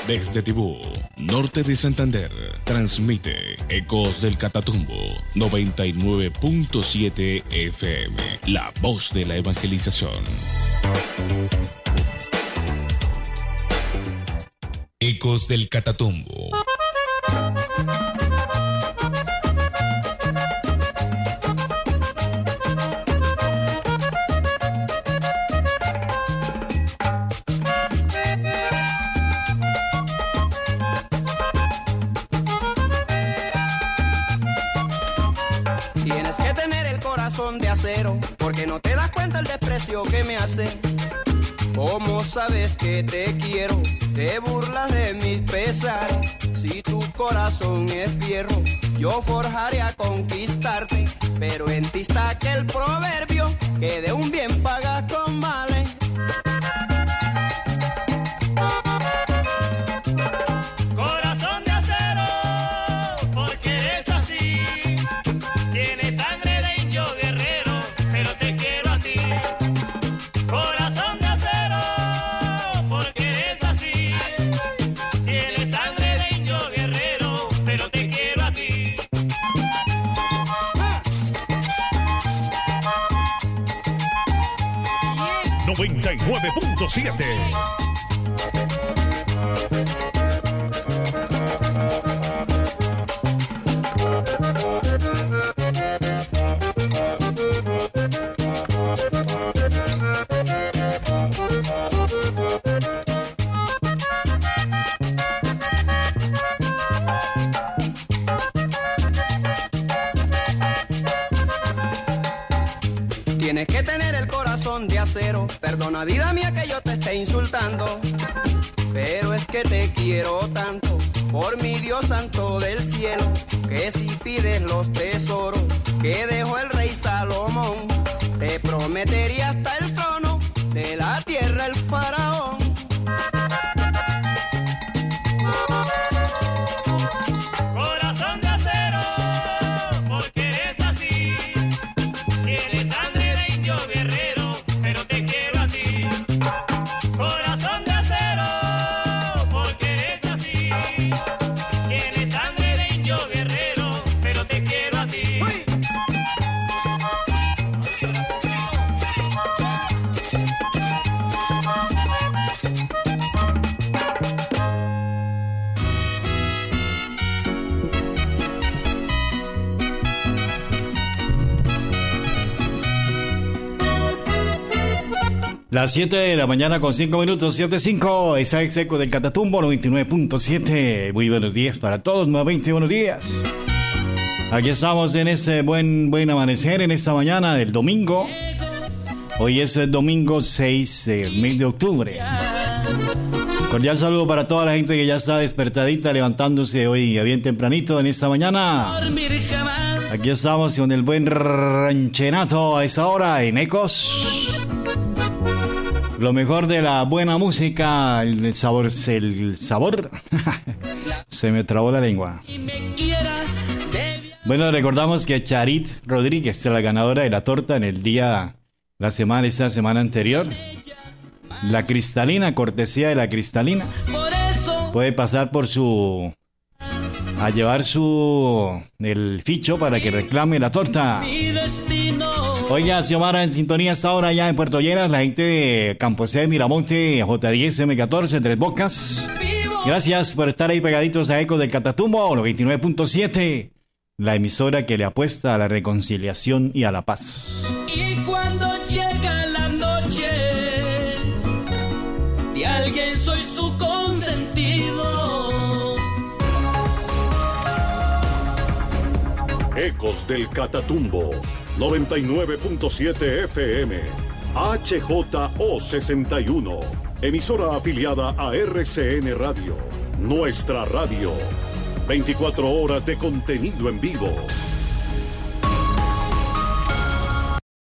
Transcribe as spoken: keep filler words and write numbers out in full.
Desde Tibú, norte de Santander, transmite Ecos del Catatumbo, noventa y nueve punto siete F M, la voz de la evangelización. Ecos del Catatumbo. Tienes que tener el corazón de acero, porque no te das cuenta el desprecio que me hace. ¿Cómo sabes que te quiero? Te burlas de mis pesares. Si tu corazón es fierro, yo forjaré a conquistarte. Pero en ti está aquel proverbio que de un bien pagas con males. Corazón de acero, porque eres así. Tienes sangre de indio guerrero, pero te quiero a ti. Corazón de acero, porque eres así. Tienes sangre de indio guerrero, pero te quiero a ti. noventa y nueve punto siete. Tienes que tener el corazón de acero. Perdona, vida mía, que yo te esté insultando, pero es que te quiero tanto, por mi Dios santo del cielo, que si pides los tesoros que dejó el rey Salomón, te prometería hasta el trono de la tierra el faraón. Corazón de acero, porque eres así. Tienes sangre de indio guerrero, pero te quiero a ti. Corazón de acero, porque eres así. Tienes sangre de indio guerrero, pero te quiero a ti. ¡Uy! Las siete de la mañana con cinco minutos, siete cinco, esa es Eco del Catatumbo, noventa y nueve punto siete. Muy buenos días para todos, nuevamente buenos días. Aquí estamos en este buen, buen amanecer, en esta mañana del domingo. Hoy es el domingo seis del mes de octubre. Cordial saludo para toda la gente que ya está despertadita, levantándose hoy bien tempranito en esta mañana. Aquí estamos con el buen ranchenato a esa hora en Ecos. Lo mejor de la buena música, el, el sabor, el sabor, se me trabó la lengua. Bueno, recordamos que Charit Rodríguez es la ganadora de la torta en el día, la semana, esta semana anterior. La Cristalina, cortesía de la Cristalina. Puede pasar por su, a llevar su, el ficho para que reclame la torta. Oiga, Xiomara en sintonía hasta ahora ya en Puerto Lleras, la gente de Campo C, Miramonte, J diez, M catorce, Tres Bocas. Gracias por estar ahí pegaditos a Eco del Catatumbo, noventa y nueve punto siete, la emisora que le apuesta a la reconciliación y a la paz. Y cuando llega la noche, de alguien soy su consentido. Ecos del Catatumbo, noventa y nueve punto siete F M, H J O sesenta y uno, emisora afiliada a R C N Radio, nuestra radio, veinticuatro horas de contenido en vivo.